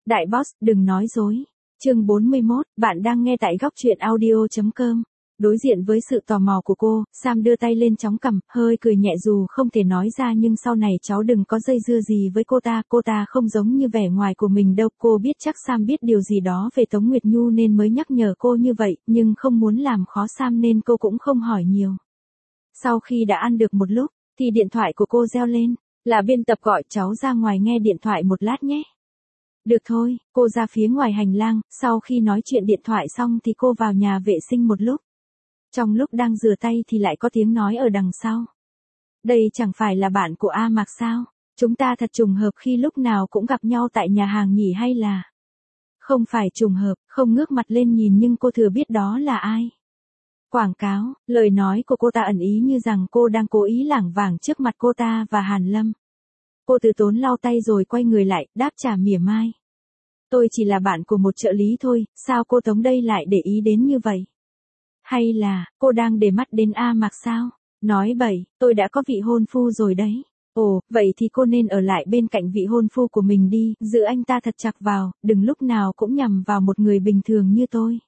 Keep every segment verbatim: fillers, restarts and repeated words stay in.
Đại boss, đừng nói dối. Chương bốn mươi mốt, bạn đang nghe tại góc truyện audio chấm com. Đối diện với sự tò mò của cô, Sam đưa tay lên chóng cằm, hơi cười nhẹ dù không thể nói ra nhưng sau này cháu đừng có dây dưa gì với cô ta, cô ta không giống như vẻ ngoài của mình đâu. Cô biết chắc Sam biết điều gì đó về Tống Nguyệt Nhu nên mới nhắc nhở cô như vậy, nhưng không muốn làm khó Sam nên cô cũng không hỏi nhiều. Sau khi đã ăn được một lúc, thì điện thoại của cô reo lên, là biên tập gọi cháu ra ngoài nghe điện thoại một lát nhé. Được thôi, cô ra phía ngoài hành lang, sau khi nói chuyện điện thoại xong thì cô vào nhà vệ sinh một lúc. Trong lúc đang rửa tay thì lại có tiếng nói ở đằng sau. Đây chẳng phải là bạn của A Mạc sao? Chúng ta thật trùng hợp khi lúc nào cũng gặp nhau tại nhà hàng nhỉ hay là... Không phải trùng hợp, không ngước mặt lên nhìn nhưng cô thừa biết đó là ai. Quảng cáo, lời nói của cô ta ẩn ý như rằng cô đang cố ý lảng vảng trước mặt cô ta và Hàn Lâm. Cô từ tốn lau tay rồi quay người lại, đáp trả mỉa mai. Tôi chỉ là bạn của một trợ lý thôi, sao cô Tống đây lại để ý đến như vậy? Hay là, cô đang để mắt đến A Mạc sao? Nói bậy, tôi đã có vị hôn phu rồi đấy. Ồ, vậy thì cô nên ở lại bên cạnh vị hôn phu của mình đi, giữ anh ta thật chặt vào, đừng lúc nào cũng nhằm vào một người bình thường như tôi.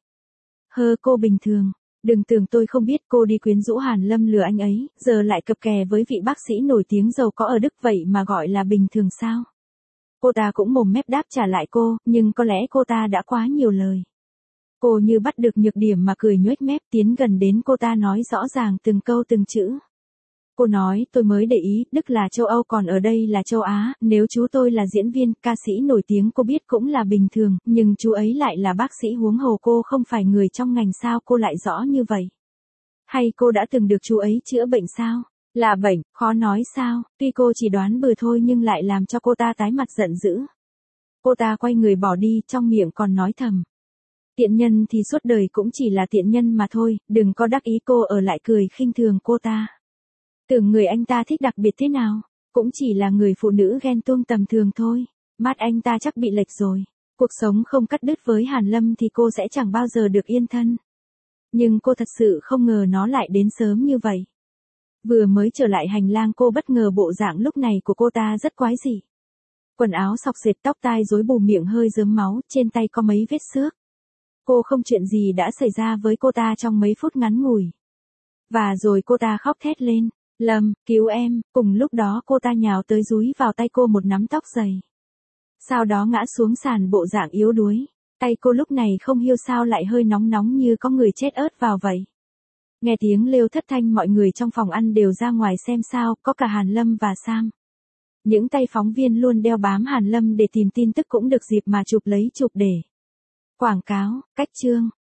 Hơ cô bình thường. Đừng tưởng tôi không biết cô đi quyến rũ Hàn Lâm lừa anh ấy, giờ lại cặp kè với vị bác sĩ nổi tiếng giàu có ở Đức vậy mà gọi là bình thường sao? Cô ta cũng mồm mép đáp trả lại cô, nhưng có lẽ cô ta đã quá nhiều lời. Cô như bắt được nhược điểm mà cười nhoếch mép tiến gần đến cô ta nói rõ ràng từng câu từng chữ. Cô nói tôi mới để ý, Đức là châu Âu còn ở đây là châu Á, nếu chú tôi là diễn viên, ca sĩ nổi tiếng cô biết cũng là bình thường, nhưng chú ấy lại là bác sĩ huống hồ cô không phải người trong ngành sao cô lại rõ như vậy. Hay cô đã từng được chú ấy chữa bệnh sao? Là bệnh, khó nói sao, tuy cô chỉ đoán bừa thôi nhưng lại làm cho cô ta tái mặt giận dữ. Cô ta quay người bỏ đi trong miệng còn nói thầm. Tiện nhân thì suốt đời cũng chỉ là tiện nhân mà thôi, đừng có đắc ý cô ở lại cười khinh thường cô ta. Tưởng người anh ta thích đặc biệt thế nào, cũng chỉ là người phụ nữ ghen tuông tầm thường thôi, mắt anh ta chắc bị lệch rồi. Cuộc sống không cắt đứt với Hàn Lâm thì cô sẽ chẳng bao giờ được yên thân. Nhưng cô thật sự không ngờ nó lại đến sớm như vậy. Vừa mới trở lại hành lang cô bất ngờ bộ dạng lúc này của cô ta rất quái dị. Quần áo xộc xệch tóc tai rối bù miệng hơi rớm máu, trên tay có mấy vết xước. Cô không chuyện gì đã xảy ra với cô ta trong mấy phút ngắn ngủi. Và rồi cô ta khóc thét lên. Lâm, cứu em, cùng lúc đó cô ta nhào tới dúi vào tay cô một nắm tóc dày. Sau đó ngã xuống sàn bộ dạng yếu đuối, tay cô lúc này không hiểu sao lại hơi nóng nóng như có người chết ớt vào vậy. Nghe tiếng lêu thất thanh mọi người trong phòng ăn đều ra ngoài xem sao, có cả Hàn Lâm và Sam. Những tay phóng viên luôn đeo bám Hàn Lâm để tìm tin tức cũng được dịp mà chụp lấy chụp để. Quảng cáo, cách chương.